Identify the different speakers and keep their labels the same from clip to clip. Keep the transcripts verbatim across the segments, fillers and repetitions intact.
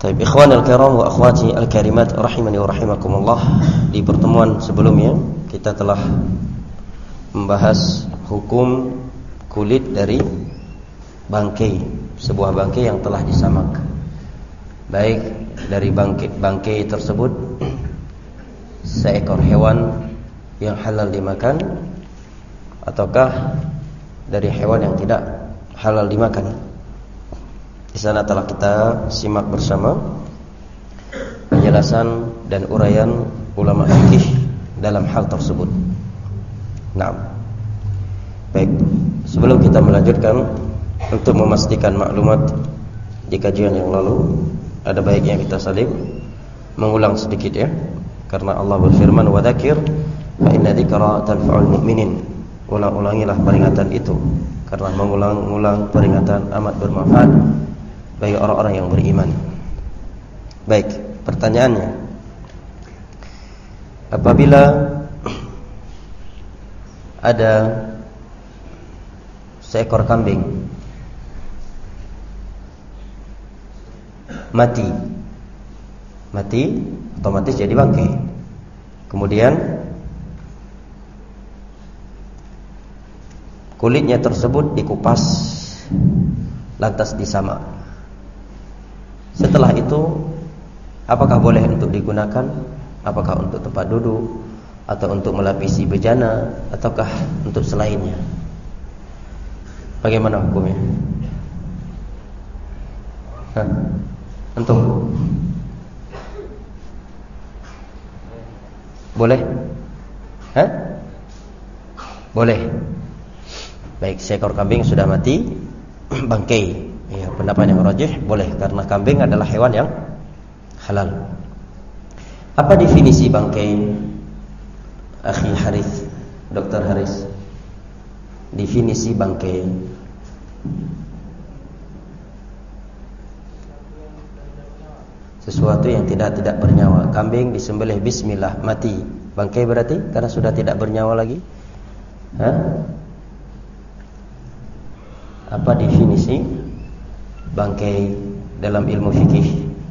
Speaker 1: Baik, ikhwan al-kiram wa akhwati al-karimat rahimani wa rahimakumullah. Di pertemuan sebelumnya kita telah membahas hukum kulit dari bangkai, sebuah bangkai yang telah disamak. Baik dari bangkai, bangkai tersebut seekor hewan yang halal dimakan ataukah dari hewan yang tidak halal dimakan. Di sana telah kita simak bersama penjelasan dan uraian ulama fikih dalam hal tersebut. Nah, baik, sebelum kita melanjutkan, untuk memastikan maklumat di kajian yang lalu, ada baiknya kita saling mengulang sedikit ya, karena Allah berfirman, "Wa dzakir fa inna dzikra tanfa'ul mu'minin." Ulang-ulangilah peringatan itu, karena mengulang-ulang peringatan amat bermanfaat bagi orang-orang yang beriman. Baik, pertanyaannya, apabila ada seekor kambing mati, mati otomatis jadi bangkai, kemudian kulitnya tersebut dikupas lantas disamak. Setelah itu, apakah boleh untuk digunakan? Apakah untuk tempat duduk, atau untuk melapisi bejana, ataukah untuk selainnya? Bagaimana hukumnya? Hah? Antum? Boleh? Hah? Boleh. Baik, seekor kambing sudah mati, bangkai. Ya, pendapat yang rajih boleh, karena kambing adalah hewan yang halal. Apa definisi bangkai, Akhi Haris, Dokter Haris? Definisi bangkai. Sesuatu yang tidak tidak bernyawa. Kambing disembelih bismillah, mati. Bangkai berarti karena sudah tidak bernyawa lagi. Hah? Apa definisi bangkai dalam ilmu fikih?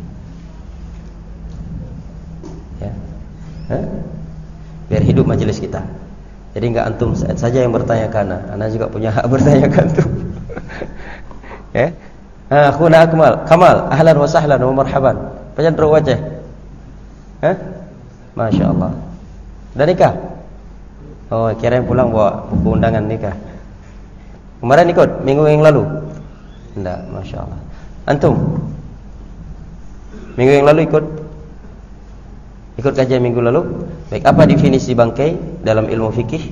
Speaker 1: Ya. Hah? Biar hidup majelis kita. Jadi enggak antum saja yang bertanya kana, ana juga punya hak bertanya ke antum. Ya. Ha, akhuna Akmal, Kamal, ahlan wa sahlan wa marhaban. Penyandro wajah. Hah? Masya-Allah. Udah nikah? Oh, kirain pulang bawa buku undangan nikah. Kemarin ikut minggu yang lalu? Tidak, Masya Allah. Antum? Minggu yang lalu ikut? Ikut kajian minggu lalu? Baik, apa definisi bangkai dalam ilmu fikih?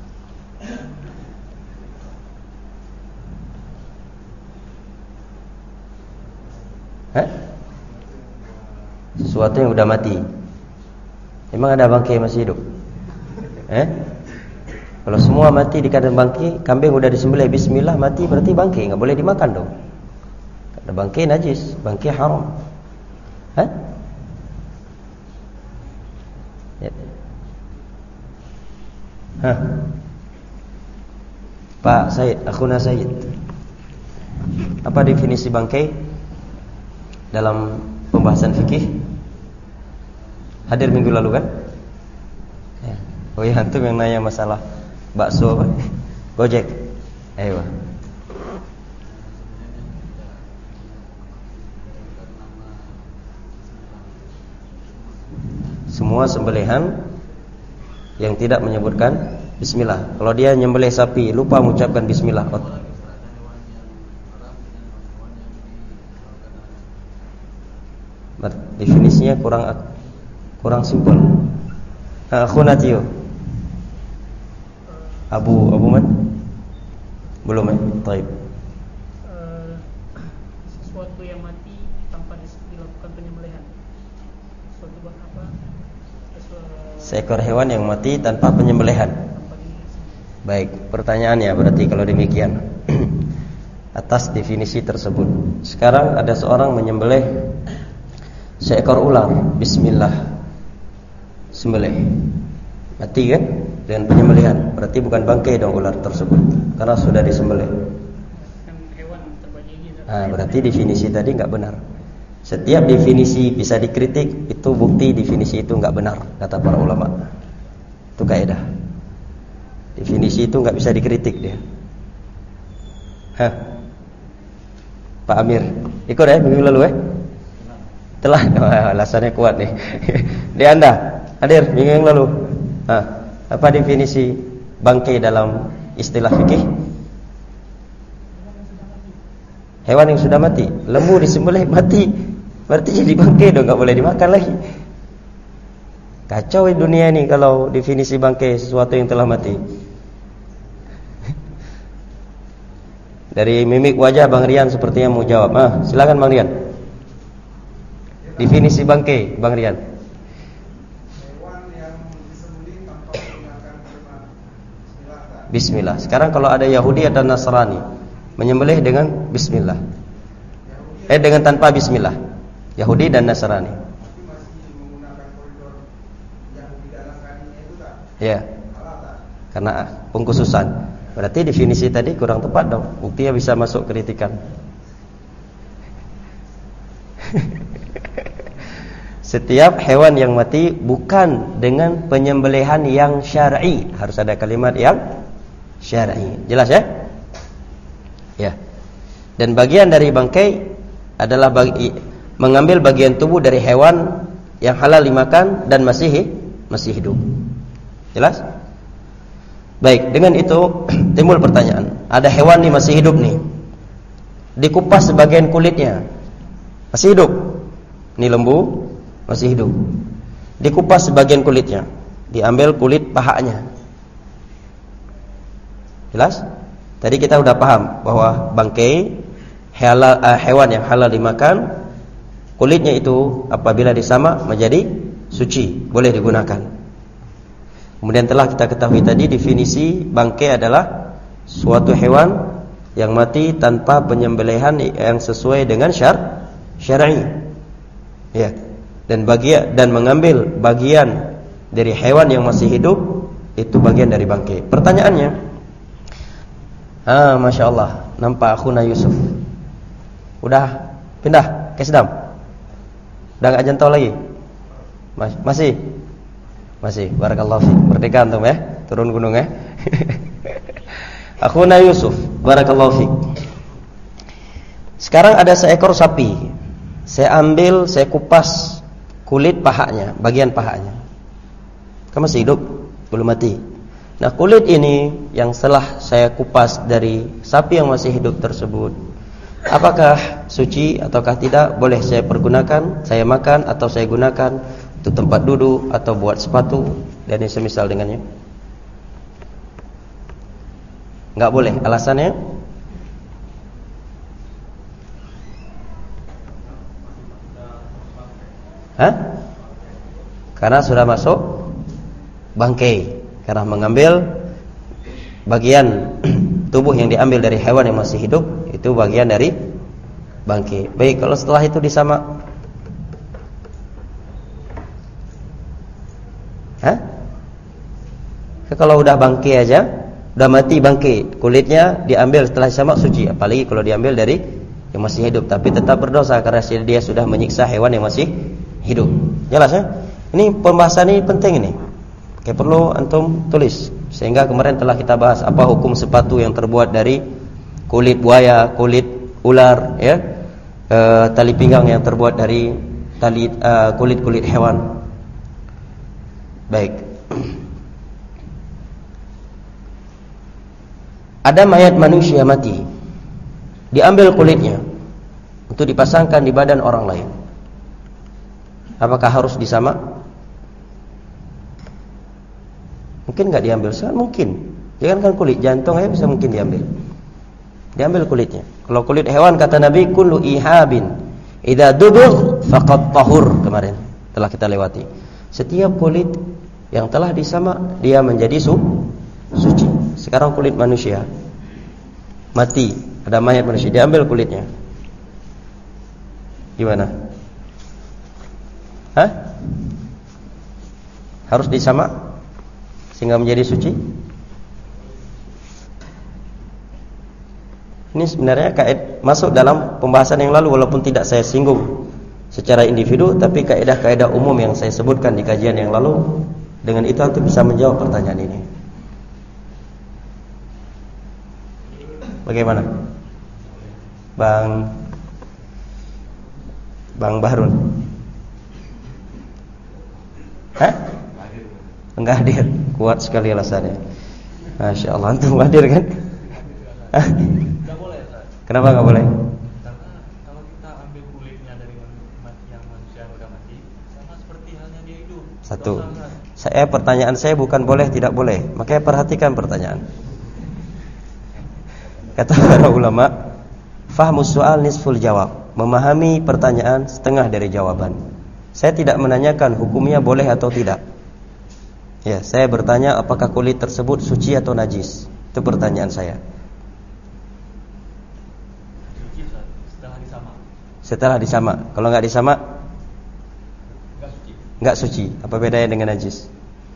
Speaker 1: Hah? Sesuatu yang sudah mati. Emang ada bangkai masih hidup? Eh? Kalau semua mati di keadaan bangkai, kambing udah disembelih bismillah mati, berarti bangkai, enggak boleh dimakan dong. Karena bangkai najis, bangkai haram. Hah? Ya. Hah? Pak Said, akhuna Said. Apa definisi bangkai dalam pembahasan fikih? Hadir minggu lalu kan? Ya. Oh ya, antum yang nanya masalah bakso apa? Gojek. Ayo. Semua sembelihan yang tidak menyebutkan bismillah. Kalau dia nyembelih sapi lupa mengucapkan bismillah, definisinya kurang kurang simpel. Akhuna Tio. Abu Abu Man? Belum ya? Baik.
Speaker 2: Uh, sesuatu yang mati tanpa dilakukan penyembelihan. Sesuatu buat apa? Sesuatu...
Speaker 1: Seekor hewan yang mati tanpa penyembelihan. Baik, pertanyaannya berarti kalau demikian atas definisi tersebut. Sekarang ada seorang menyembelih seekor ular, bismillah, sembelih, mati kan? Dengan penyembelihan, berarti bukan bangkai dong ular tersebut, karena sudah disembelih.
Speaker 2: Kan hewan terbagi gitu.
Speaker 1: Nah, berarti definisi tadi nggak benar. Setiap definisi bisa dikritik, itu bukti definisi itu nggak benar, kata para ulama. Itu kaidah. Definisi itu nggak bisa dikritik dia. Hah? Pak Amir, ikut ya minggu lalu eh? Telah, oh, alasannya kuat nih. Di Anda, hadir minggu yang lalu. Hah, apa definisi bangkai dalam istilah fikih? Hewan yang sudah mati. Lembu disembelih mati, berarti jadi bangkai dong, nggak boleh dimakan lagi. Kacau di dunia ini kalau definisi bangkai sesuatu yang telah mati. Dari mimik wajah Bang Rian sepertinya mau jawab. Ah, silakan Bang Rian. Definisi bangkai, Bang Rian.
Speaker 3: Hewan yang disembelih tanpa menggunakan kalimat bismillah.
Speaker 1: Bismillah. Sekarang kalau ada Yahudi atau Nasrani menyembelih dengan bismillah. Eh dengan tanpa bismillah. Yahudi dan Nasrani.
Speaker 3: Tapi masih menggunakan koridor Yahudi dan Nasrani itu tak?
Speaker 1: Ya.
Speaker 3: Halal tak?
Speaker 1: Karena pengkhususan. Berarti definisi tadi kurang tepat dong. Buktinya bisa masuk kritikan. Setiap hewan yang mati bukan dengan penyembelihan yang syar'i. Harus ada kalimat yang syar'i. Jelas ya? Ya. Dan bagian dari bangkai adalah bagi, mengambil bagian tubuh dari hewan yang halal dimakan dan masih masih hidup. Jelas? Baik, dengan itu timbul pertanyaan. Ada hewan nih masih hidup nih. Dikupas sebagian kulitnya. Masih hidup. Ini lembu masih hidup. Dikupas sebagian kulitnya. Diambil kulit pahanya. Jelas? Tadi kita udah paham bahwa bangkai halal, uh, hewan yang halal dimakan, kulitnya itu apabila disamak menjadi suci, boleh digunakan. Kemudian telah kita ketahui tadi definisi bangkai adalah suatu hewan yang mati tanpa penyembelihan yang sesuai dengan syar syar'i. Ya. Dan bagian dan mengambil bagian dari hewan yang masih hidup itu bagian dari bangkai. Pertanyaannya, ah, masya Allah, nampak akhuna Yusuf. Udah pindah ke Sedam? Udah nggak jantau lagi? Mas- masih? Masih. Barakallahu fiik. Merdeka antum ya, turun gunung ya. Akhuna Yusuf, barakallahu fiik. Sekarang ada seekor sapi. Saya ambil, saya kupas kulit pahanya, bagian pahanya. Kan masih hidup, belum mati. Nah, kulit ini yang setelah saya kupas dari sapi yang masih hidup tersebut, apakah suci ataukah tidak? Boleh saya pergunakan, saya makan atau saya gunakan untuk tempat duduk atau buat sepatu dan yang semisal dengannya? Enggak boleh. Alasannya? Hah? Karena sudah masuk bangkai. Karena mengambil bagian tubuh yang diambil dari hewan yang masih hidup, itu bagian dari bangkai. Baik, kalau setelah itu disamak, hah? Kalau udah bangkai aja, udah mati bangkai, kulitnya diambil setelah disamak suci. Apalagi kalau diambil dari yang masih hidup, tapi tetap berdosa karena dia sudah menyiksa hewan yang masih hidup. Jelas ya? Ini pembahasan ini penting ini. Oke, perlu antum tulis. Sehingga kemarin telah kita bahas apa hukum sepatu yang terbuat dari kulit buaya, kulit ular, ya, e, tali pinggang yang terbuat dari tali e, kulit-kulit hewan. Baik. Ada mayat manusia mati, diambil kulitnya untuk dipasangkan di badan orang lain. Apakah harus disamak? Mungkin nggak diambil, sangat mungkin. Jangan kan kulit jantung ya bisa mungkin diambil. Diambil kulitnya. Kalau kulit hewan kata Nabi, kullu ihabin idza dubugh faqad tahur, kemarin telah kita lewati. Setiap kulit yang telah disamak dia menjadi su suci. Sekarang kulit manusia mati, ada mayat manusia, diambil kulitnya. Gimana? Hah? Harus disamak sehingga menjadi suci? Ini sebenarnya kait masuk dalam pembahasan yang lalu walaupun tidak saya singgung secara individu, tapi kaidah-kaidah umum yang saya sebutkan di kajian yang lalu, dengan itu antum bisa menjawab pertanyaan ini. Bagaimana? Bang Bang Bahrun. Hah? Enggak hadir. Kuat sekali alasannya. Masya Allah, antum hadir kan? Hah?
Speaker 4: Enggak boleh, Ustaz.
Speaker 1: Kenapa enggak boleh?
Speaker 4: Karena kalau kita ambil kulitnya dari mati yang manusia yang udah mati, sama seperti halnya dia hidup.
Speaker 1: Satu. Saya pertanyaan saya bukan boleh tidak boleh. Makanya perhatikan pertanyaan. Kata para ulama, fahmus soal nisful jawab. Memahami pertanyaan setengah dari jawaban. Saya tidak menanyakan hukumnya boleh atau tidak. Ya, saya bertanya apakah kulit tersebut suci atau najis. Itu pertanyaan saya.
Speaker 4: Suci, Ustaz, setelah disamak.
Speaker 1: Setelah disamak. Kalau nggak disamak,
Speaker 4: Enggak suci.
Speaker 1: nggak suci. Apa bedanya dengan najis?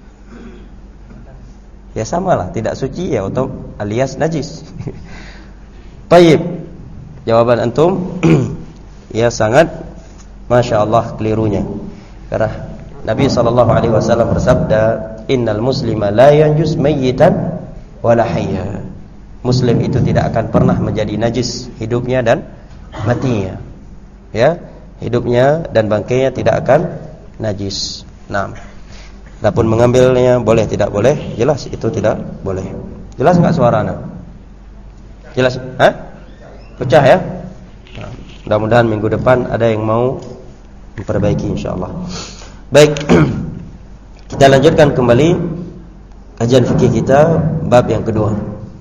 Speaker 1: Ya samalah, tidak suci ya atau alias najis. Baik. Jawaban antum ya sangat Masya Allah kelirunya. Karena Nabi sallallahu alaihi wasallam bersabda, "Innal muslima la yanjus mayyitan wala hayya." Muslim itu tidak akan pernah menjadi najis hidupnya dan matinya. Ya, hidupnya dan bangkainya tidak akan najis. Nah, adapun mengambilnya boleh tidak boleh, jelas itu tidak boleh. Jelas enggak suara anak? Jelas? Hah? Pecah ya? Nah, mudah-mudahan minggu depan ada yang mau memperbaiki insyaallah. Baik. Kita lanjutkan kembali kajian fikih kita bab yang kedua.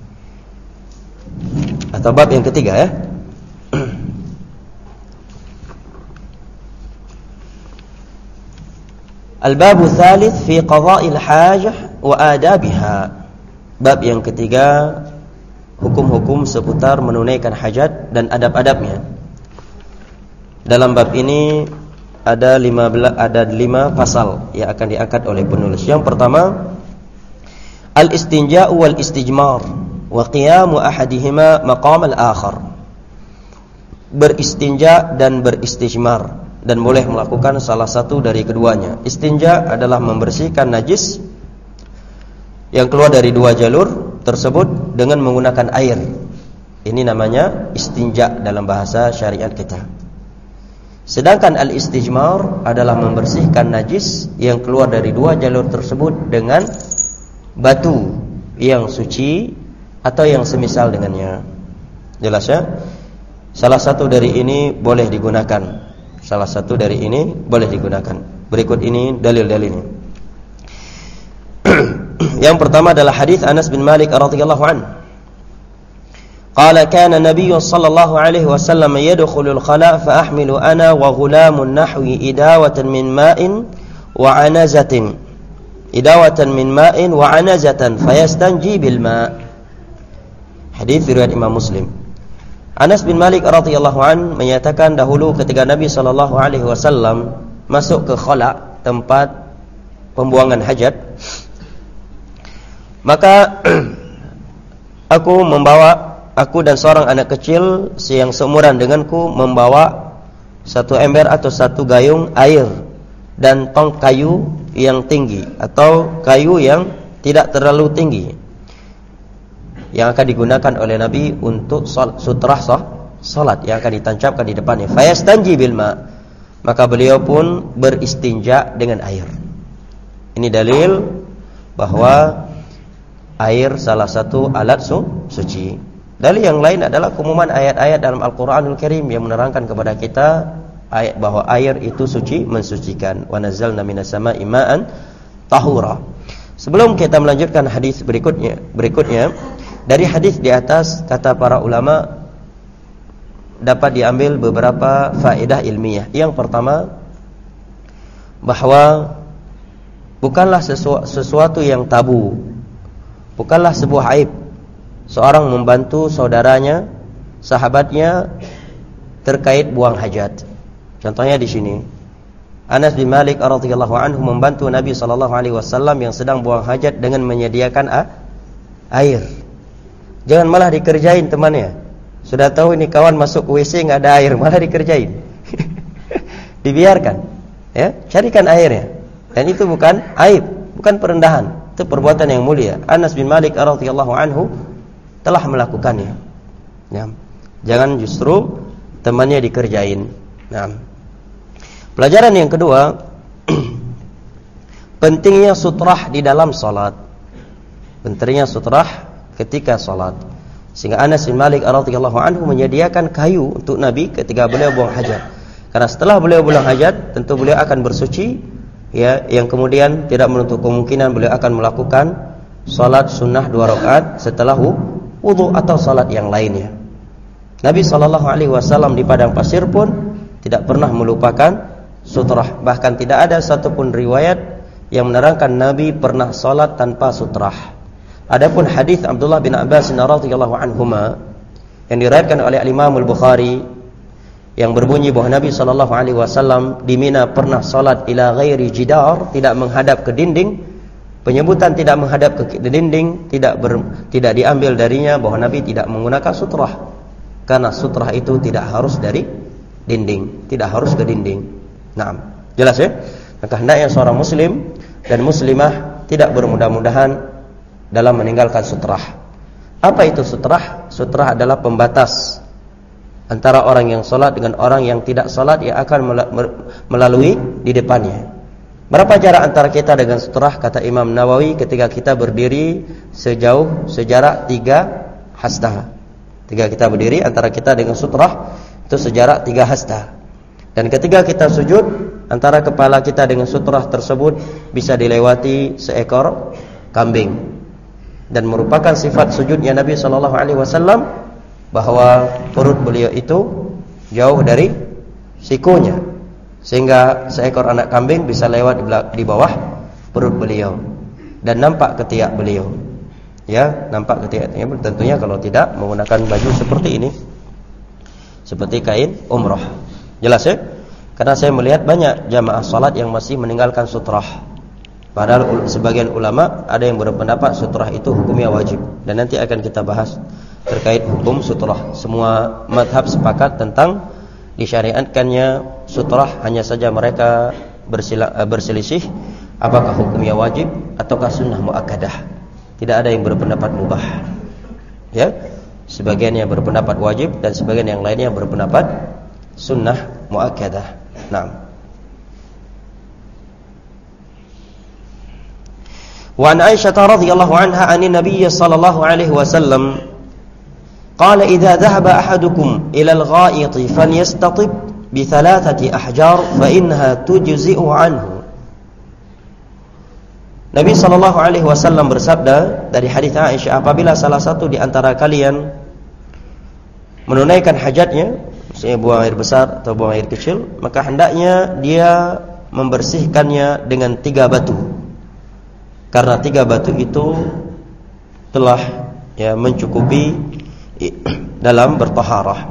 Speaker 1: Atau bab yang ketiga ya. Al-babu tsalits fi qada'il hajah wa adabiha. Bab yang ketiga, hukum-hukum seputar menunaikan hajat dan adab-adabnya. Dalam bab ini ada lima belas, ada lima pasal yang akan diangkat oleh penulis. Yang pertama, al-istinja'u wal istijmar wa qiyamu ahadihima maqam al-akhar. Beristinja dan beristijmar, dan boleh melakukan salah satu dari keduanya. Istinja adalah membersihkan najis yang keluar dari dua jalur tersebut dengan menggunakan air. Ini namanya istinja dalam bahasa syariat kita. Sedangkan al-istijmar adalah membersihkan najis yang keluar dari dua jalur tersebut dengan batu yang suci atau yang semisal dengannya. Jelas ya? Salah satu dari ini boleh digunakan. Salah satu dari ini boleh digunakan. Berikut ini dalil-dalilnya. Yang pertama adalah hadis Anas bin Malik radhiyallahu anhu. Qala kana Nabiy sallallahu alaihi wasallam yadkhulul khala fa ahmilu ana wa ghulamun nahwi idawatan min ma'in wa anazatin. Idawatan min ma'in wa anazatan fayastanji bil ma'. Hadis riwayat Imam Muslim. Anas bin Malik radhiyallahu an menyatakan dahulu ketika Nabi sallallahu alaihi wasallam masuk ke khala, tempat pembuangan hajat, maka aku membawa aku dan seorang anak kecil yang seumuran denganku membawa satu ember atau satu gayung air dan tong kayu yang tinggi atau kayu yang tidak terlalu tinggi yang akan digunakan oleh Nabi untuk sutrah salat yang akan ditancapkan di depannya. Fayastanji bil ma, maka beliau pun beristinja dengan air. Ini dalil bahwa air salah satu alat su, suci. Dalil yang lain adalah keumuman ayat-ayat dalam Al-Qur'anul Karim yang menerangkan kepada kita ayat bahwa air itu suci, mensucikan. Wa nazzalna minas sama'i ma'an tahura. Sebelum kita melanjutkan hadis berikutnya, berikutnya dari hadis di atas kata para ulama dapat diambil beberapa faedah ilmiah. Yang pertama, bahwa bukanlah sesu, sesuatu yang tabu, bukanlah sebuah aib seorang membantu saudaranya, sahabatnya terkait buang hajat. Contohnya di sini, Anas bin Malik radhiyallahu anhu membantu Nabi sallallahu alaihi wasallam yang sedang buang hajat dengan menyediakan a- air. Jangan malah dikerjain temannya. Sudah tahu ini kawan masuk ke W C enggak ada air, malah dikerjain. dibiarkan. Ya, carikan airnya. Dan itu bukan aib, bukan perendahan. Itu perbuatan yang mulia. Anas bin Malik radhiyallahu anhu telah melakukannya. Ya. Jangan justru temannya dikerjain. Nah, pelajaran yang kedua, pentingnya sutrah di dalam salat. Pentingnya sutrah ketika salat. Sehingga Anas bin Malik radhiyallahu anhu menyediakan kayu untuk Nabi ketika beliau buang hajat. Karena setelah beliau buang hajat, tentu beliau akan bersuci, ya, yang kemudian tidak menutup kemungkinan beliau akan melakukan salat sunnah dua rakaat setelah wudu atau salat yang lainnya. Nabi sallallahu alaihi wasallam di padang pasir pun tidak pernah melupakan sutrah. Bahkan tidak ada satupun riwayat yang menerangkan Nabi pernah salat tanpa sutrah. Adapun hadis Abdullah bin Abbas radhiyallahu anhuma yang diriwayatkan oleh Imam Al-Bukhari yang berbunyi bahwa Nabi sallallahu alaihi wasallam di Mina pernah salat ila ghairi jidar, tidak menghadap ke dinding. Penyebutan tidak menghadap ke dinding tidak ber, tidak diambil darinya bahwa Nabi tidak menggunakan sutrah. Karena sutrah itu tidak harus dari dinding, tidak harus ke dinding. Nah, jelas ya? Maka hendaknya seorang muslim dan muslimah tidak bermudah-mudahan dalam meninggalkan sutrah. Apa itu sutrah? Sutrah adalah pembatas antara orang yang salat dengan orang yang tidak salat yang akan melalui di depannya. Berapa jarak antara kita dengan sutrah? Kata Imam Nawawi, ketika kita berdiri sejauh sejarak tiga hasta. Ketika kita berdiri antara kita dengan sutrah itu sejarak tiga hasta. Dan ketika kita sujud, antara kepala kita dengan sutrah tersebut bisa dilewati seekor kambing. Dan merupakan sifat sujudnya Nabi sallallahu alaihi wasallam bahwa perut beliau itu jauh dari sikunya, sehingga seekor anak kambing bisa lewat di bawah perut beliau dan nampak ketiak beliau. Ya, nampak ketiaknya tentunya kalau tidak menggunakan baju seperti ini, seperti kain umrah. Jelas ya? Karena saya melihat banyak jamaah salat yang masih meninggalkan sutrah. Padahal sebagian ulama ada yang berpendapat sutrah itu hukumnya wajib. Dan nanti akan kita bahas terkait hukum sutrah. Semua mazhab sepakat tentang disyariatkannya sutrah, hanya saja mereka berselisih apakah hukumnya wajib ataukah sunnah muakkadah. Tidak ada yang berpendapat mubah. Ya, sebagian yang berpendapat wajib dan sebagian yang lainnya berpendapat sunnah muakkadah. Naam. Wa an Aisyah radhiyallahu anha 'anil Nabiy sallallahu alaihi wasallam qala idza dhahaba ahadukum ila al-gha'it falyastatib bi thalathati ahjar fa innaha tujzi'u anhu. Nabi sallallahu alaihi wasallam bersabda dari hadis Aisyah, apabila salah satu di antara kalian menunaikan hajatnya, misalnya buang air besar atau buang air kecil, maka hendaknya dia membersihkannya dengan tiga batu. Karena tiga batu itu telah ya mencukupi dalam bertaharah.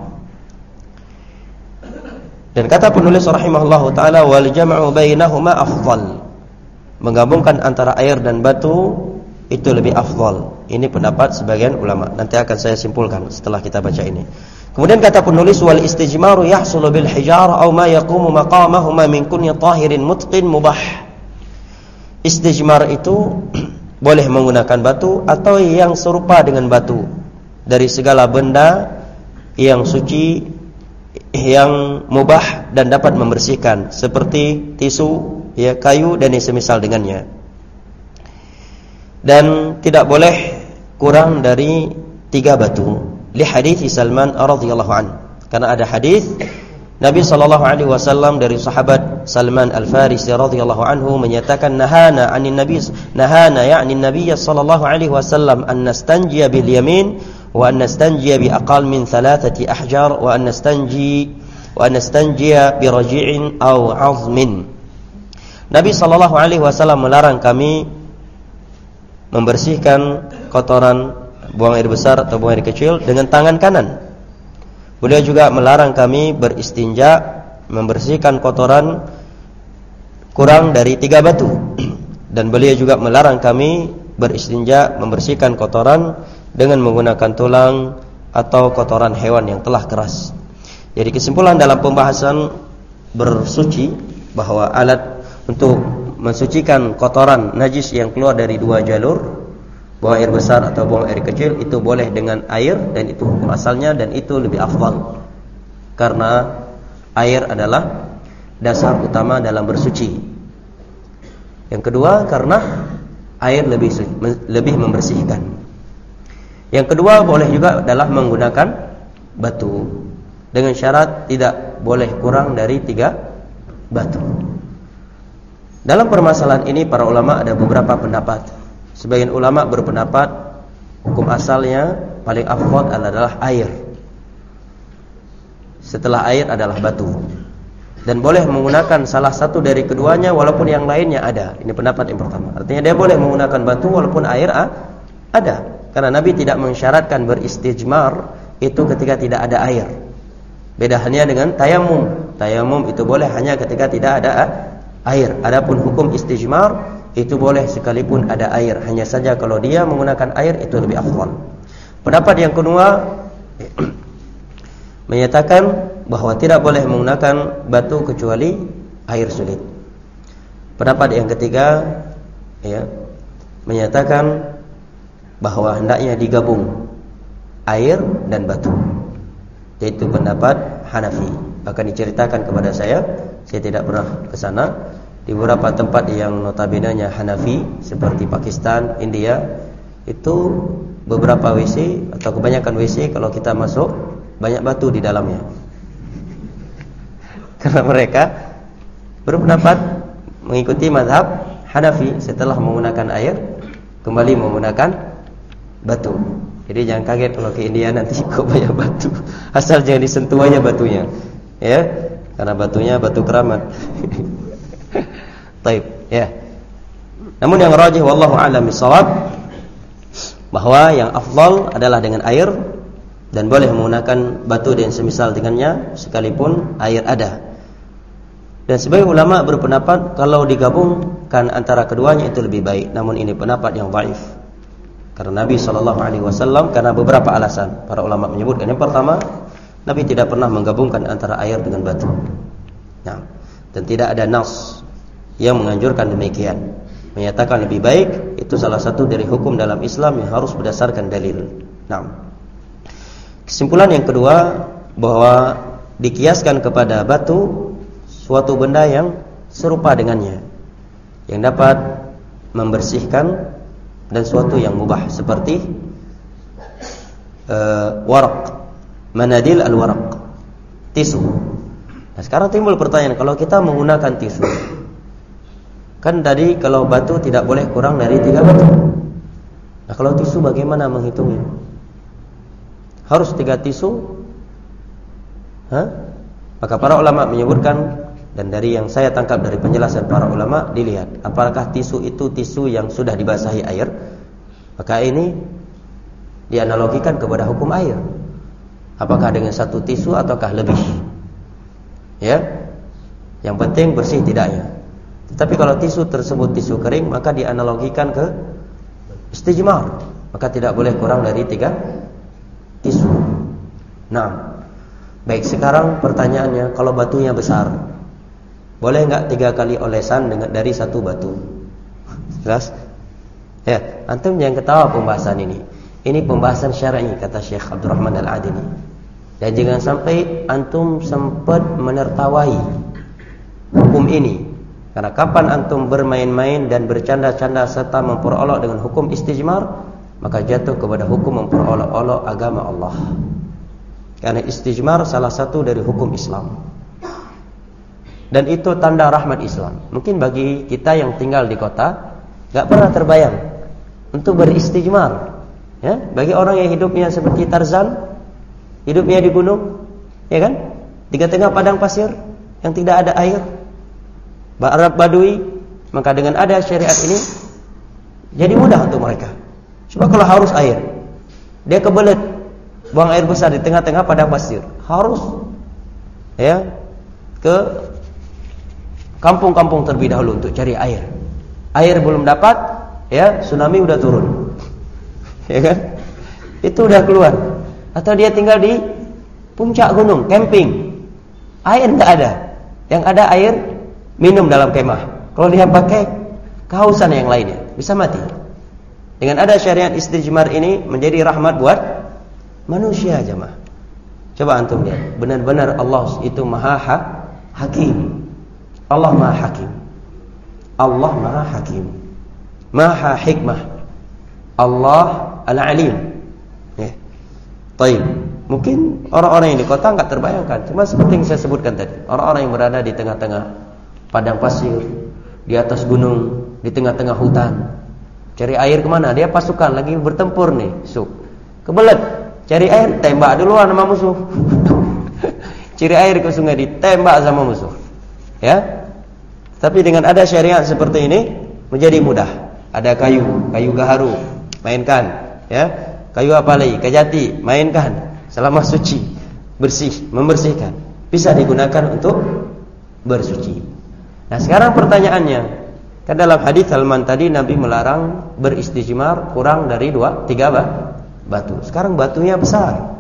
Speaker 1: Dan kata penulis rahimahullahu taala wal jam'u bainahuma afdal. Menggabungkan antara air dan batu itu lebih afdal. Ini pendapat sebagian ulama. Nanti akan saya simpulkan setelah kita baca ini. Kemudian kata penulis wal istijmaru yahsulu bil hijara aw ma yaqumu maqamahuma min kulli tahirin mutqin mubah. Istijmar itu boleh menggunakan batu atau yang serupa dengan batu dari segala benda yang suci, yang mubah dan dapat membersihkan, seperti tisu, ya, kayu dan yang semisal dengannya. Dan tidak boleh kurang dari tiga batu. Li hadits Salman radhiyallahu an. Karena ada hadis Nabi sallallahu alaihi wasallam dari sahabat Salman Al-Farisi radhiyallahu anhu menyatakan nahana 'anil nabiy nahana ya'ni an-nabiy sallallahu alaihi wasallam an nastanjiya bil yamin wa an nastanjiya bi aqall min thalathati ahjar wa an nastanji wa an nastanjiya bi raji'in aw 'azmin. Nabi sallallahu alaihi wasallam melarang kami membersihkan kotoran buang air besar atau buang air kecil dengan tangan kanan. Beliau juga melarang kami beristinja, membersihkan kotoran kurang dari tiga batu. Dan beliau juga melarang kami beristinja, membersihkan kotoran dengan menggunakan tulang atau kotoran hewan yang telah keras. Jadi kesimpulan dalam pembahasan bersuci, bahwa alat untuk mensucikan kotoran najis yang keluar dari dua jalur, buang air besar atau buang air kecil, itu boleh dengan air, dan itu hukum asalnya, dan itu lebih afdal karena air adalah dasar utama dalam bersuci. Yang kedua, karena air lebih lebih membersihkan. Yang kedua, boleh juga adalah menggunakan batu, dengan syarat tidak boleh kurang dari tiga batu. Dalam permasalahan ini para ulama ada beberapa pendapat. Sebagian ulama berpendapat hukum asalnya paling afdal adalah air. Setelah air adalah batu. Dan boleh menggunakan salah satu dari keduanya walaupun yang lainnya ada. Ini pendapat yang pertama. Artinya dia boleh menggunakan batu walaupun air ada. Karena Nabi tidak mensyaratkan beristijmar itu ketika tidak ada air. Beda halnya dengan tayamum. Tayamum itu boleh hanya ketika tidak ada air. Adapun hukum istijmar itu boleh sekalipun ada air. Hanya saja kalau dia menggunakan air itu lebih afdal. Pendapat yang kedua menyatakan bahwa tidak boleh menggunakan batu kecuali air sulit. Pendapat yang ketiga ya, menyatakan bahwa hendaknya digabung air dan batu. Yaitu pendapat Hanafi. Akan diceritakan kepada saya, saya tidak pernah ke sana. Di beberapa tempat yang notabene-nya Hanafi seperti Pakistan, India, itu beberapa W C atau kebanyakan W C kalau kita masuk banyak batu di dalamnya. Karena mereka berpendapat mengikuti mazhab Hanafi, setelah menggunakan air kembali menggunakan batu. Jadi jangan kaget kalau ke India nanti kok banyak batu. Asal jangan disentuh aja batunya. Ya, karena batunya batu keramat. Taib, ya. Namun yang rajih wallahu a'lam bissawab bahwa yang afdal adalah dengan air, dan boleh menggunakan batu dan semisal dengannya sekalipun air ada. Dan sebagian ulama berpendapat kalau digabungkan antara keduanya itu lebih baik. Namun ini pendapat yang dhaif. Karena Nabi sallallahu alaihi wasallam, karena beberapa alasan para ulama menyebutkan. Yang pertama, Nabi tidak pernah menggabungkan antara air dengan batu. Nah, dan tidak ada nas yang menganjurkan demikian. Menyatakan lebih baik, itu salah satu dari hukum dalam Islam yang harus berdasarkan dalil. Nah, kesimpulan yang kedua, bahwa dikiaskan kepada batu suatu benda yang serupa dengannya, yang dapat membersihkan, dan suatu yang mubah seperti uh, warak, manadil al-warak, tisu. Nah, sekarang timbul pertanyaan, kalau kita menggunakan tisu, kan tadi kalau batu tidak boleh kurang dari tiga batu. Nah, kalau tisu bagaimana menghitungnya? Harus tiga tisu? Hah? Maka para ulama menyebutkan, dan dari yang saya tangkap dari penjelasan para ulama, dilihat apakah tisu itu tisu yang sudah dibasahi air. Maka ini dianalogikan kepada hukum air. Apakah dengan satu tisu ataukah lebih? Ya, yang penting bersih tidaknya. Tetapi kalau tisu tersebut tisu kering, maka dianalogikan ke istijmar. Maka tidak boleh kurang dari tiga tisu. Nah, baik, sekarang pertanyaannya, kalau batunya besar, boleh enggak tiga kali olesan dengan dari satu batu? Jelas? Ya, antum jangan ketawa pembahasan ini. Ini pembahasan syar'i kata Syekh Abdurrahman Al-Adini. Dan jangan sampai antum sempat menertawai hukum ini. Karena kapan antum bermain-main dan bercanda-canda serta memperolok dengan hukum istijmar, maka jatuh kepada hukum memperolok-olok agama Allah. Karena istijmar salah satu dari hukum Islam. Dan itu tanda rahmat Islam. Mungkin bagi kita yang tinggal di kota gak pernah terbayang untuk beristijmar, ya? Bagi orang yang hidupnya seperti Tarzan, hidupnya di gunung, ya kan, di tengah padang pasir yang tidak ada air, Arab Badui, maka dengan ada syariat ini jadi mudah untuk mereka. Coba kalau harus air, dia kebelet buang air besar di tengah-tengah padang pasir, harus ya ke kampung-kampung terlebih dahulu untuk cari air. Air belum dapat, ya tsunami udah turun, ya kan? Itu udah keluar. Atau dia tinggal di puncak gunung, camping, air tidak ada, Yang ada air, minum dalam kemah. Kalau dia pakai kehausan yang lainnya, bisa mati. Dengan ada syariat istijmar ini menjadi rahmat buat manusia jemaah. Coba antum lihat, benar-benar Allah itu maha ha- hakim. Allah maha hakim. Allah maha hakim. Maha hikmah. Allah al-alim. Ya. Baik. Mungkin orang-orang yang di kota enggak terbayangkan. Cuma seperti yang saya sebutkan tadi, orang-orang yang berada di tengah-tengah padang pasir, di atas gunung, di tengah-tengah hutan, cari air kemana? Dia pasukan lagi bertempur nih, so kebelet cari air, tembak duluan sama musuh. Cari air ke sungai, ditembak sama musuh. Ya. Tapi dengan ada syariat seperti ini menjadi mudah. Ada kayu, kayu gaharu, mainkan, ya. Kayu apa lagi? Kejati, mainkan. Selama suci, bersih, membersihkan, bisa digunakan untuk bersuci. Nah, sekarang pertanyaannya, kan dalam hadis Salman tadi Nabi melarang beristijmar kurang dari dua, tiga batu. Sekarang batunya besar,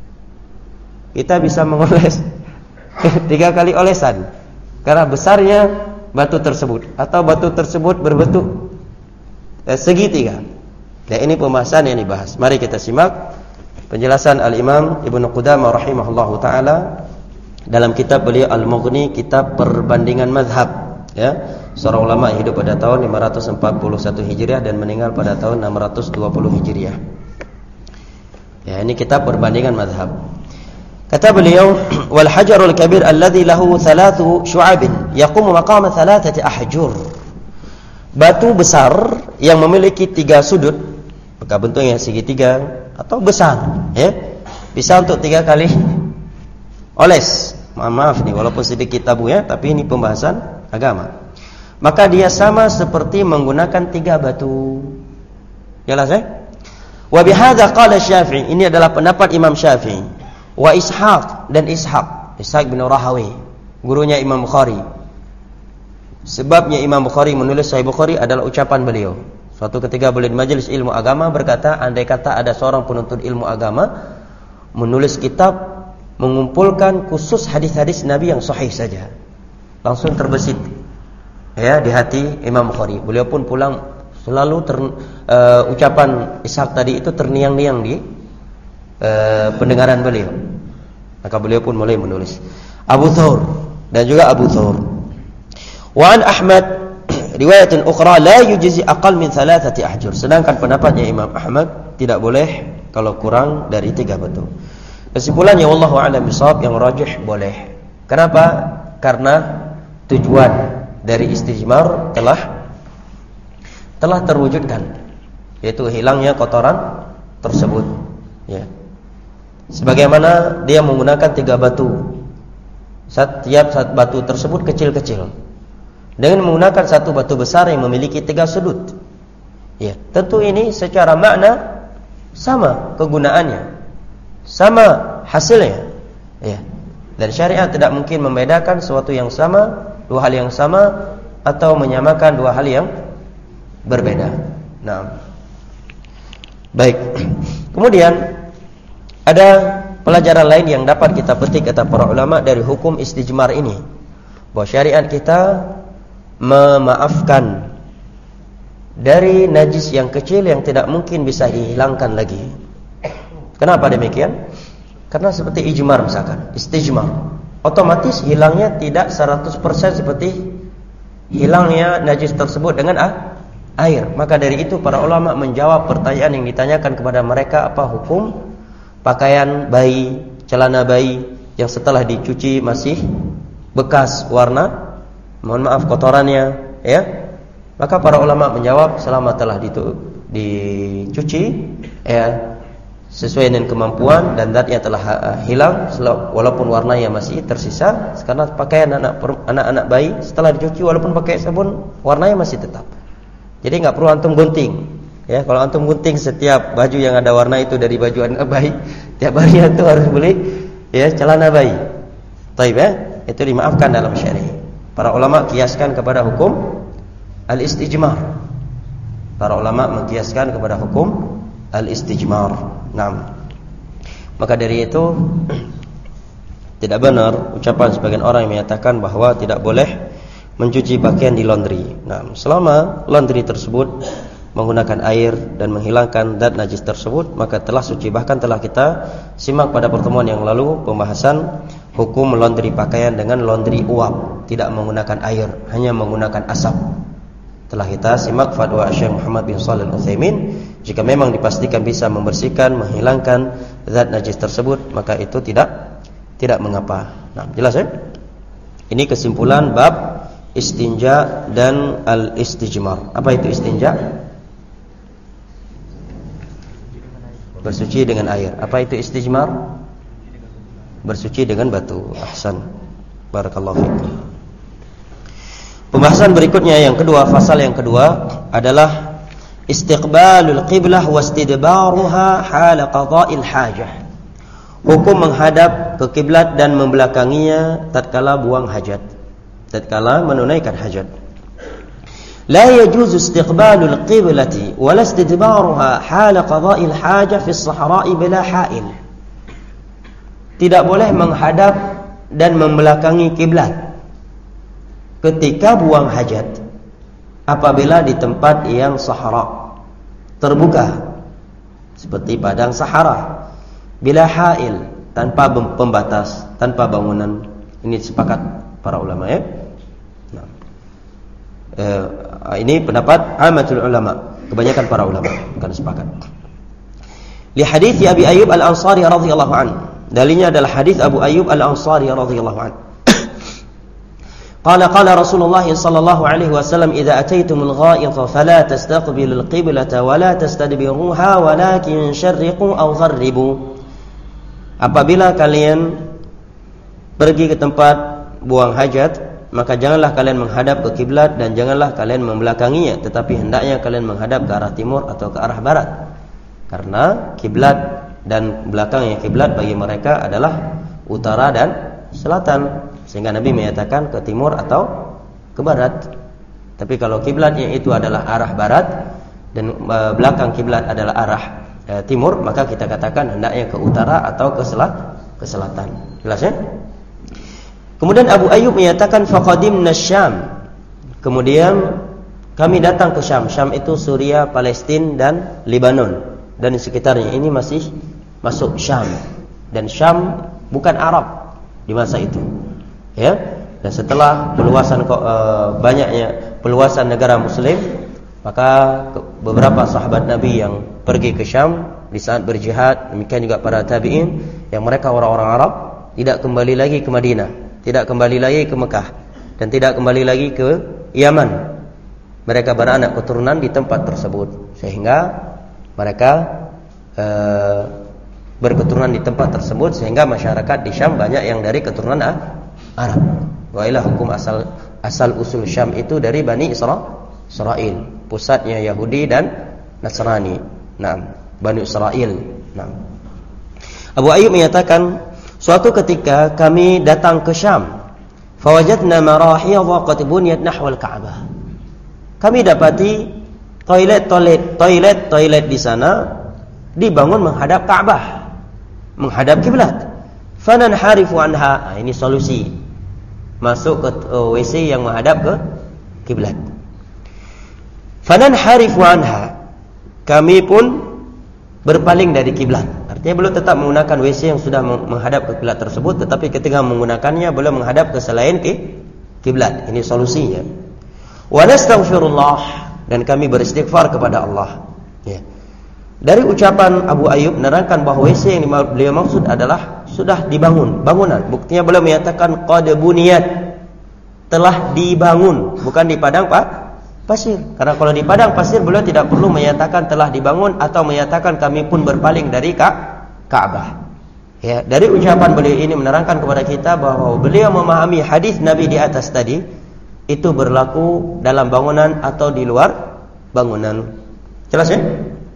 Speaker 1: kita bisa mengoles tiga kali olesan karena besarnya batu tersebut, atau batu tersebut berbentuk eh, segitiga. Nah, ini pembahasan yang dibahas. Mari kita simak penjelasan Al-Imam Ibnu Qudamah rahimahullahu taala dalam kitab beliau Al-Mughni, kitab perbandingan mazhab, ya. Seorang ulama yang hidup pada tahun lima ratus empat puluh satu Hijriah dan meninggal pada tahun enam ratus dua puluh Hijriah. Ya, ini kitab perbandingan mazhab. Kata beliau, wal hajarul kabir alladhi lahu thalathu syu'abin yaqumu maqama thalathati ahjur. Batu besar yang memiliki tiga sudut, maka bentuknya segitiga atau besar, ya, bisa untuk tiga kali oles. Maaf, maaf nih, walaupun sedikit tabu ya, tapi ini pembahasan agama. Maka dia sama seperti menggunakan tiga batu. Jelas ya? Wa bihadza qala Syafi'i, ini adalah pendapat Imam Syafi'i. Wa Ishaq dan Ishaq, Ishaq bin Rahawi, gurunya Imam Bukhari. Sebabnya Imam Bukhari menulis Sahih Bukhari adalah ucapan beliau. Suatu ketika beliau di majelis ilmu agama berkata, andai kata ada seorang penuntut ilmu agama menulis kitab mengumpulkan khusus hadis-hadis Nabi yang sahih saja, langsung terbesit ya di hati Imam Bukhari. Beliau pun pulang selalu ter, uh, ucapan Ishaq tadi itu terniang-niang di uh, pendengaran beliau. Maka beliau pun mulai menulis. Abu Thawr dan juga Abu Thawr. Wa an Ahmad riwayatun ukhra la yujzi aqal min thalathati ahjur. Sedangkan pendapatnya Imam Ahmad tidak boleh kalau kurang dari tiga batu. Kesimpulannya wallahu a'lam bishawab, yang rajih boleh. Kenapa? Karena tujuan dari istijmar telah telah terwujudkan, yaitu hilangnya kotoran tersebut, ya. Sebagaimana dia menggunakan tiga batu. Setiap satu batu tersebut kecil-kecil, dengan menggunakan satu batu besar yang memiliki tiga sudut. Ya, tentu ini secara makna sama kegunaannya, sama hasilnya. Ya. Dan syariat tidak mungkin membedakan sesuatu yang sama, dua hal yang sama, atau menyamakan dua hal yang berbeda. Nah, baik. Kemudian ada pelajaran lain yang dapat kita petik kata para ulama dari hukum istijmar ini, bahwa syariat kita memaafkan dari najis yang kecil yang tidak mungkin bisa dihilangkan lagi. Kenapa demikian? Karena seperti ijmar misalkan, istijmar, otomatis hilangnya tidak seratus persen seperti hilangnya najis tersebut dengan ah, air. Maka dari itu para ulama menjawab pertanyaan yang ditanyakan kepada mereka, apa hukum pakaian bayi, celana bayi yang setelah dicuci masih bekas warna, mohon maaf kotorannya, ya. Maka para ulama menjawab, selama telah dicuci, ya, sesuai dengan kemampuan dan zatnya telah uh, hilang, walaupun warnanya masih tersisa. Karena pakaian anak anak-anak bayi setelah dicuci walaupun pakai sabun, warnanya masih tetap. Jadi nggak perlu antum gunting. Ya, kalau antum gunting setiap baju yang ada warna itu dari baju anak bayi, tiap hari itu harus beli ya celana bayi. Taib ya, itu dimaafkan dalam syariat. Para ulama kiaskan kepada hukum al-istijmar. Para ulama mengkiaskan kepada hukum al-istijmar. Nah, maka dari itu Tidak benar ucapan sebagian orang yang menyatakan bahwa tidak boleh mencuci pakaian di laundry. Nah, selama laundry tersebut menggunakan air dan menghilangkan zat najis tersebut, maka telah suci. Bahkan telah kita simak pada pertemuan yang lalu pembahasan hukum laundry pakaian dengan laundry uap, tidak menggunakan air, hanya menggunakan asap. Telah kita simak fatwa Syekh Muhammad bin Shalih Al-Utsaimin, jika memang dipastikan bisa membersihkan, menghilangkan zat najis tersebut, maka itu tidak tidak mengapa. Nah, jelas ya? Ini kesimpulan bab istinja dan al-istijmar. Apa itu istinja? Bersuci dengan air. Apa itu istijmar? Bersuci dengan batu. Ahsan. Barakallahu fiik. Pembahasan berikutnya yang kedua, fasal yang kedua adalah istiqbalul qiblah wastidbaruha hala qada'il hajah. Hukum menghadap ke kiblat dan membelakanginya tatkala buang hajat, tatkala menunaikan hajat. La yajuzu istiqbalul qiblati wala istidbaruha hala qada'il hajah fi as-sahra'i bila ha'il. Tidak boleh menghadap dan membelakangi kiblat ketika buang hajat apabila di tempat yang sahara, terbuka seperti padang sahara, bila ha'il, tanpa pembatas, tanpa bangunan. Ini sepakat para ulama ya. Nah, eh, ini pendapat amatul ulama, kebanyakan para ulama bukan sepakat. Li hadits Abi Ayyub Al-Ansari radhiyallahu anhu. Dalilnya adalah hadis Abu Ayyub Al-Ansari radhiyallahu anhu. Qala qala Rasulullah sallallahu alaihi wasallam, "Idza ataitumul gha'ita fala tastaqbilul qiblata wa la tastadbiruha walakin syarriqu aw gharribu." Apabila kalian pergi ke tempat buang hajat, maka janganlah kalian menghadap ke kiblat dan janganlah kalian membelakanginya, tetapi hendaknya kalian menghadap ke arah timur atau ke arah barat. Karena kiblat dan belakangnya kiblat bagi mereka adalah utara dan selatan, sehingga Nabi menyatakan ke timur atau ke barat. Tapi kalau kiblatnya itu adalah arah barat dan e, belakang kiblat adalah arah e, timur, maka kita katakan hendaknya ke utara atau ke selat, ke selatan. Jelas ya? Kemudian Abu Ayyub menyatakan faqadimna Syam. Kemudian kami datang ke Syam. Syam itu Suriah, Palestina dan Lebanon dan di sekitarnya. Ini masih masuk Syam. Dan Syam bukan Arab di masa itu. Ya. Dan setelah peluasan e, banyaknya peluasan negara muslim, maka beberapa sahabat Nabi yang pergi ke Syam di saat berjihad, demikian juga para tabi'in yang mereka orang-orang Arab, tidak kembali lagi ke Madinah, tidak kembali lagi ke Mekah, dan tidak kembali lagi ke Yaman. Mereka beranak keturunan di tempat tersebut, sehingga mereka e, berketurunan di tempat tersebut, sehingga masyarakat di Syam banyak yang dari keturunan Arab. Wailah hukum asal asal usul Syam itu dari Bani Isra, Israel, pusatnya Yahudi dan Nasrani. Naam, Bani Israel. Naam. Abu Ayyub menyatakan, suatu ketika kami datang ke Syam, fawajadna marahidha qad buniyat nahwal Ka'bah. Kami dapati toilet-toilet toilet-toilet di sana dibangun menghadap Ka'bah, menghadap kiblat. Fananharifu anha. Nah, ini solusi. Masuk ke uh, W C yang menghadap ke kiblat. Fananharifu anha. Kami pun berpaling dari kiblat. Artinya belum tetap menggunakan W C yang sudah menghadap ke kiblat tersebut, tetapi ketika menggunakannya belum menghadap ke selain kiblat. Ini solusinya. Wa nastaghfirullah, dan kami beristighfar kepada Allah. Ya. Dari ucapan Abu Ayyub menerangkan bahawa W C yang beliau maksud adalah sudah dibangun, bangunan. Buktinya beliau menyatakan qad buniyat, telah dibangun, bukan di padang pak pasir. Karena kalau di padang pasir beliau tidak perlu menyatakan telah dibangun atau menyatakan kami pun berpaling dari Ka'bah. Ya, dari ucapan beliau ini menerangkan kepada kita bahawa beliau memahami hadis Nabi di atas tadi itu berlaku dalam bangunan atau di luar bangunan. Jelas ya?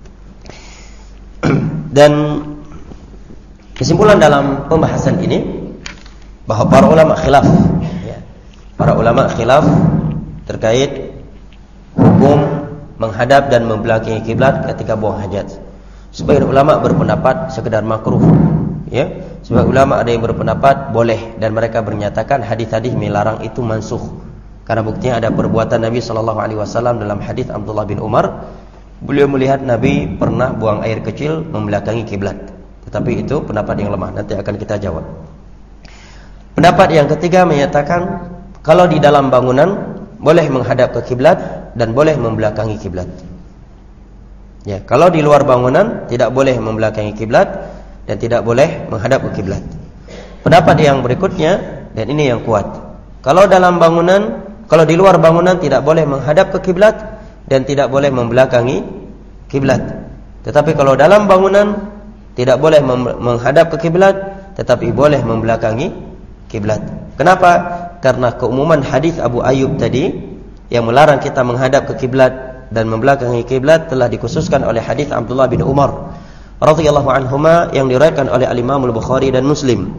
Speaker 1: Dan kesimpulan dalam pembahasan ini bahawa para ulama khilaf, ya, para ulama khilaf terkait hukum menghadap dan membelakangi kiblat ketika buang hajat. Sebagian ulama berpendapat sekedar makruh, ya, Sebab ulama ada yang berpendapat boleh, dan mereka bernyatakan hadis-hadis melarang itu mansukh. Karena buktinya ada perbuatan Nabi sallallahu alaihi wasallam dalam hadis Abdullah bin Umar. Beliau melihat Nabi pernah buang air kecil membelakangi kiblat. Tetapi itu pendapat yang lemah, nanti akan kita jawab. Pendapat yang ketiga menyatakan kalau di dalam bangunan boleh menghadap ke kiblat dan boleh membelakangi kiblat. Ya, kalau di luar bangunan tidak boleh membelakangi kiblat dan tidak boleh menghadap ke kiblat. Pendapat yang berikutnya, dan ini yang kuat, kalau dalam bangunan, kalau di luar bangunan tidak boleh menghadap ke kiblat dan tidak boleh membelakangi kiblat. Tetapi kalau dalam bangunan tidak boleh menghadap ke kiblat tetapi boleh membelakangi kiblat. Kenapa? Karena keumuman hadis Abu Ayyub tadi yang melarang kita menghadap ke kiblat dan membelakangi kiblat telah dikhususkan oleh hadis Abdullah bin Umar radhiyallahu anhuma yang diriwayatkan oleh Al-Imam Al-Bukhari dan Muslim.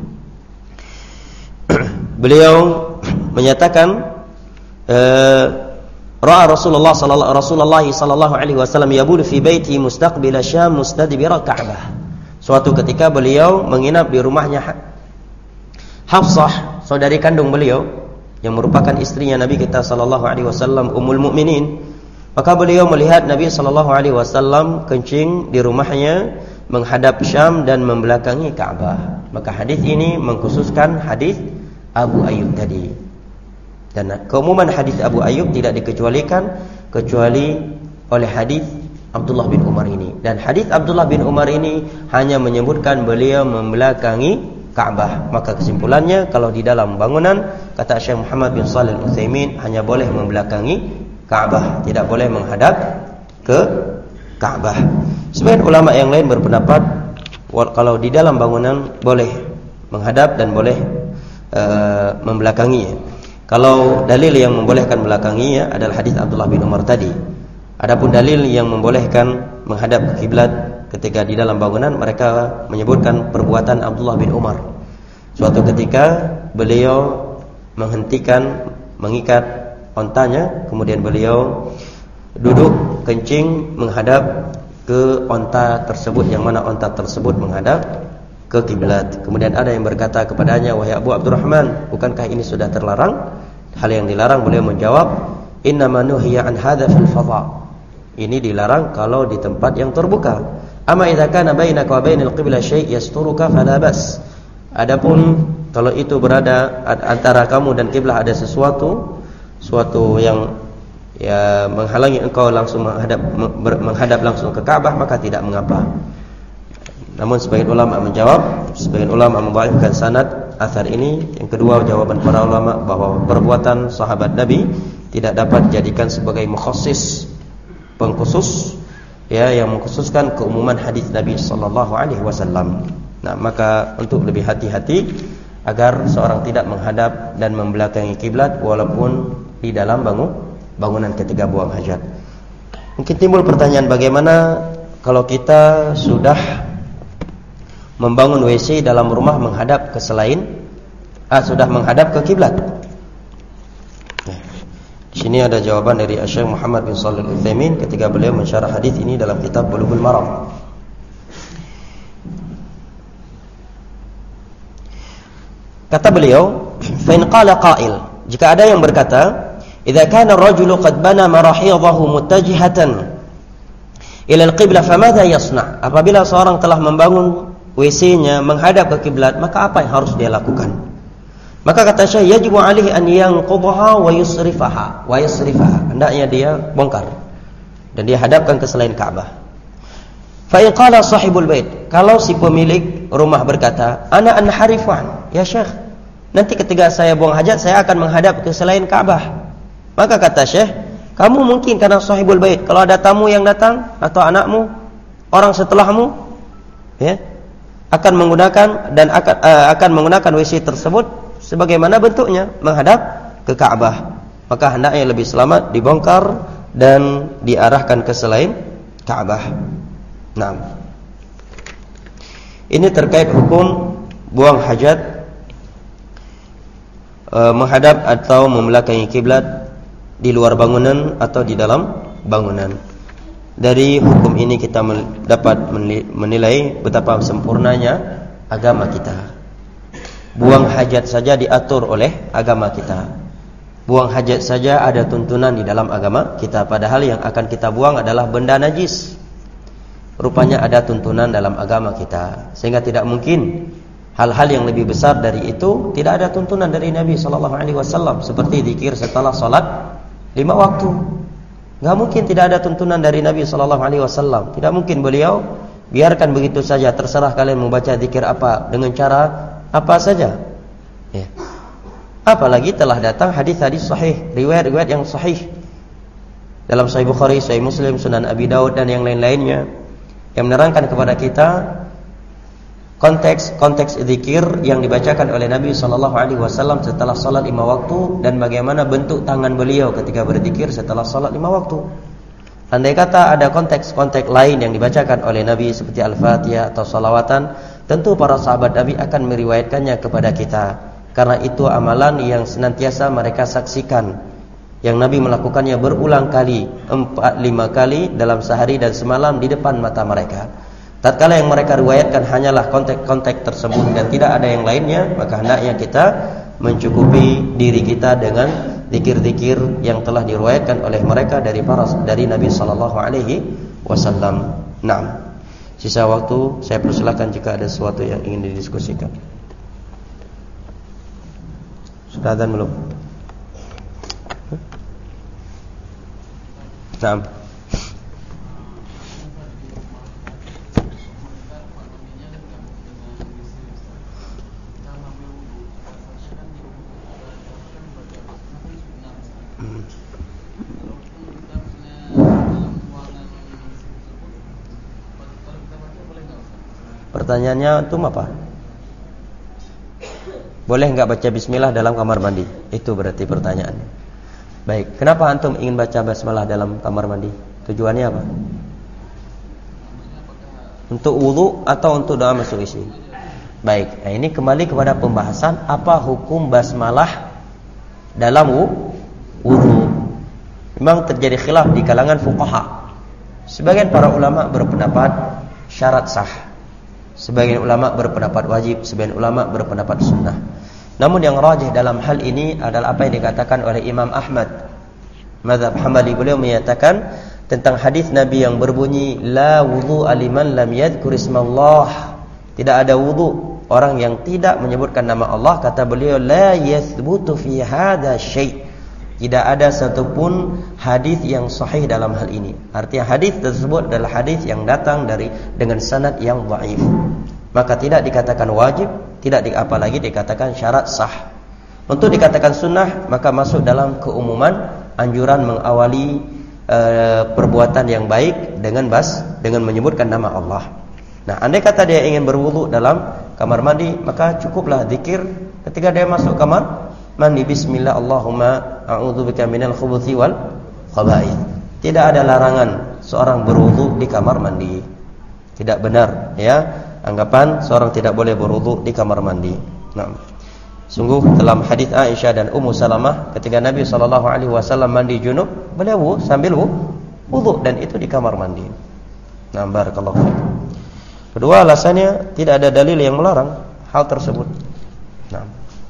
Speaker 1: Beliau menyatakan uh, ra'a Rasulullah sallallahu Rasulullah sallallahu alaihi wasallam yabulu fi baiti mustaqbil Syam mustadbir Ka'bah. Suatu ketika beliau menginap di rumahnya Hafsah, saudari kandung beliau yang merupakan istrinya Nabi kita sallallahu alaihi wasallam, Ummul Mukminin. Maka beliau melihat Nabi sallallahu alaihi wasallam kencing di rumahnya menghadap Syam dan membelakangi Ka'bah. Maka hadis ini mengkhususkan hadis Abu Ayyub tadi. Dan keumuman hadis Abu Ayyub tidak dikecualikan kecuali oleh hadis Abdullah bin Umar ini. Dan hadis Abdullah bin Umar ini hanya menyebutkan beliau membelakangi Ka'bah. Maka kesimpulannya, kalau di dalam bangunan, kata Syekh Muhammad bin Shalih Al-Utsaimin, hanya boleh membelakangi Ka'bah, tidak boleh menghadap ke Ka'bah. Sebagian ulama yang lain berpendapat kalau di dalam bangunan boleh menghadap dan boleh uh, membelakanginya. Kalau dalil yang membolehkan belakanginya adalah hadis Abdullah bin Umar tadi. Adapun dalil yang membolehkan menghadap ke kiblat ketika di dalam bangunan, mereka menyebutkan perbuatan Abdullah bin Umar. Suatu ketika beliau menghentikan mengikat ontanya, kemudian beliau duduk kencing menghadap ke onta tersebut, yang mana onta tersebut menghadap ke kiblat. Kemudian ada yang berkata kepadanya, "Wahai Abu Abdurrahman, bukankah ini sudah terlarang?" Hal yang dilarang, beliau menjawab, "Innama nuhiya an hadza fil fadha." Ini dilarang kalau di tempat yang terbuka. Amma idza kana bainaka wa bainal qibla syai' yasturuka fala bas. Adapun kalau itu berada antara kamu dan kiblah ada sesuatu, suatu yang ya menghalangi engkau langsung menghadap menghadap langsung ke Ka'bah, maka tidak mengapa. Namun sebagian ulama menjawab, sebagian ulama membawakan sanad asar ini. Yang kedua, jawaban para ulama bahwa perbuatan sahabat Nabi tidak dapat dijadikan sebagai mukhassis, pengkhusus, ya, yang mengkhususkan keumuman hadis Nabi sallallahu alaihi wasallam. Nah, maka untuk lebih hati-hati agar seorang tidak menghadap dan membelakangi kiblat walaupun di dalam bangun bangunan ketika buang hajat. Mungkin timbul pertanyaan, bagaimana kalau kita sudah membangun W C dalam rumah menghadap ke selain ah, sudah menghadap ke kiblat? Di sini ada jawaban dari Syekh Muhammad bin Shalih Al-Utsaimin ketika beliau mensyarah hadis ini dalam kitab Bulughul Maram. Kata beliau, "Fa in qala qa'il," jika ada yang berkata, "Idza kana ar-rajulu qad bana marahidhahu muttajihatan ila al-qiblah, famadha yasna'?" Apabila seorang telah membangun W C-nya menghadap ke kiblat, maka apa yang harus dia lakukan? Maka kata Syekh, yajibu alaihi an yanqudhaha wa yusrifaha wa yusrifaha. Hendaknya dia bongkar dan dia hadapkan ke selain Ka'bah. Fa in qala sahibul bait, kalau si pemilik rumah berkata, "Ana anharifan," ya Syekh, nanti ketika saya buang hajat saya akan menghadap ke selain Ka'bah. Maka kata Syekh, kamu mungkin karena sahibul bait, kalau ada tamu yang datang atau anakmu, orang setelahmu, ya, akan menggunakan dan akan uh, akan menggunakan W C tersebut sebagaimana bentuknya menghadap ke Ka'bah, maka hendaknya lebih selamat dibongkar dan diarahkan ke selain Ka'bah. Nah, ini terkait hukum buang hajat e, menghadap atau membelakangi kiblat di luar bangunan atau di dalam bangunan. Dari hukum ini kita dapat menilai betapa sempurnanya agama kita. Buang hajat saja diatur oleh agama kita. Buang hajat saja ada tuntunan di dalam agama kita. Padahal yang akan kita buang adalah benda najis. Rupanya ada tuntunan dalam agama kita. Sehingga tidak mungkin hal-hal yang lebih besar dari itu tidak ada tuntunan dari Nabi sallallahu alaihi wasallam, seperti zikir setelah salat lima waktu. Enggak mungkin tidak ada tuntunan dari Nabi sallallahu alaihi wasallam. Tidak mungkin beliau biarkan begitu saja, terserah kalian membaca zikir apa dengan cara apa saja. Ya. Apalagi telah datang hadis-hadis sahih, riwayat-riwayat yang sahih dalam Sahih Bukhari, Sahih Muslim, Sunan Abi Daud dan yang lain-lainnya yang menerangkan kepada kita konteks-konteks zikir yang dibacakan oleh Nabi sallallahu alaihi wasallam setelah salat lima waktu dan bagaimana bentuk tangan beliau ketika berzikir setelah salat lima waktu. Andai kata ada konteks-konteks lain yang dibacakan oleh Nabi seperti Al-Fatihah atau salawatan, tentu para sahabat Nabi akan meriwayatkannya kepada kita. Karena itu amalan yang senantiasa mereka saksikan, yang Nabi melakukannya berulang kali, empat lima kali dalam sehari dan semalam di depan mata mereka. Tatkala yang mereka riwayatkan hanyalah konteks-konteks tersebut dan tidak ada yang lainnya, maka hendaknya kita mencukupi diri kita dengan zikir-zikir yang telah diriwayatkan oleh mereka dari para dari Nabi sallallahu alaihi wasallam. Naam. Sisa waktu saya persilakan jika ada sesuatu yang ingin didiskusikan. Sudah azan belum? Naam. Pertanyaannya antum apa? Boleh enggak baca bismillah dalam kamar mandi? Itu berarti pertanyaannya. Baik, kenapa antum ingin baca basmalah dalam kamar mandi? Tujuannya apa? Untuk wudu atau untuk doa masuk isi? Baik, nah ini kembali kepada pembahasan apa hukum basmalah dalam wudu. Memang terjadi khilaf di kalangan fuqaha. Sebagian para ulama berpendapat syarat sah, sebagian ulama berpendapat wajib, sebagian ulama berpendapat sunnah. Namun yang rajih dalam hal ini adalah apa yang dikatakan oleh Imam Ahmad mazhab Hambali. Beliau menyatakan tentang hadis Nabi yang berbunyi la wudhu'a liman lam yadhkur ismallah. Tidak ada wudu orang yang tidak menyebutkan nama Allah. Kata beliau la yathbutu fi hadza syai'. Tidak ada satupun hadis yang sahih dalam hal ini. Artinya hadis tersebut adalah hadis yang datang dari dengan sanad yang dhaif. Maka tidak dikatakan wajib, tidak di, apalagi dikatakan syarat sah. Untuk dikatakan sunnah, maka masuk dalam keumuman anjuran mengawali e, perbuatan yang baik dengan bas dengan menyebutkan nama Allah. Nah, andai kata dia ingin berwudu dalam kamar mandi, maka cukuplah zikir ketika dia masuk kamar mandi, bismillah Allahumma a'udzubika minal khubuthi wal khaba'ith. Tidak ada larangan seorang berwudu di kamar mandi. Tidak benar, ya. Anggapan seorang tidak boleh berwudu di kamar mandi. Nah, sungguh dalam hadis Aisyah dan Ummu Salamah ketika Nabi sallallahu alaihi wasallam mandi junub, beliau sambil wudu dan itu di kamar mandi. Nah, barakallahu fiikum. Kedua, alasannya tidak ada dalil yang melarang hal tersebut. Nah,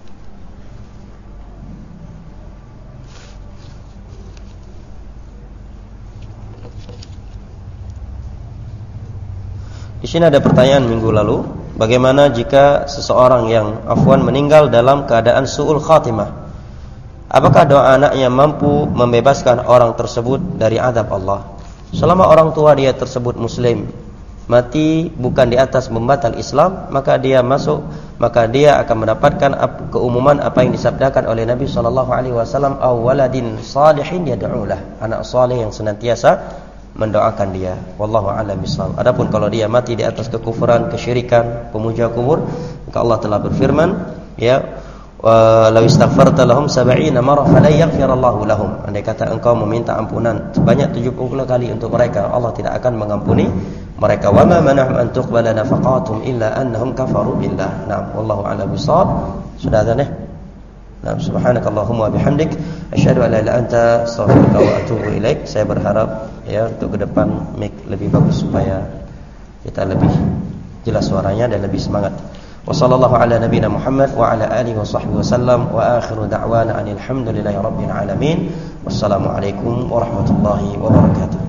Speaker 1: di sini ada pertanyaan minggu lalu, bagaimana jika seseorang yang afwan meninggal dalam keadaan su'ul khatimah? Apakah doa anaknya mampu membebaskan orang tersebut dari azab Allah? Selama orang tua dia tersebut muslim, mati bukan di atas membatal Islam, maka dia masuk, maka dia akan mendapatkan keumuman apa yang disabdakan oleh Nabi sallallahu alaihi wasallam, aw waladin salihin yad'ulah, anak saleh yang senantiasa mendoakan dia. Wallahu a'lam bishawab. Adapun kalau dia mati di atas kekufuran, kesyirikan, pemuja kubur, maka Allah telah berfirman, ya, law istaghfarta lahum sab'ina marrah fala yaghfirallahu lahum. Andai kata engkau meminta ampunan sebanyak tujuh puluh kali untuk mereka, Allah tidak akan mengampuni mereka. Wa ma mana'ahum an tuqbala nafaqatuhum illa annahum kafaru billah. Naam, wallahu a'lam bishawab. Sudah azan ya? Nah, subhanakallahumma bihamdik asyhadu an la ilaha illa anta astaghfiruka wa atubu ilaik. Saya berharap ya untuk ke depan mic lebih bagus supaya kita lebih jelas suaranya dan lebih semangat. Wa sallallahu ala nabiyyina Muhammad wa ala alihi wa sahbihi wasallam wa akhiru da'wana anil hamdulillahi rabbil alamin. Wassalamu alaikum warahmatullahi wabarakatuh.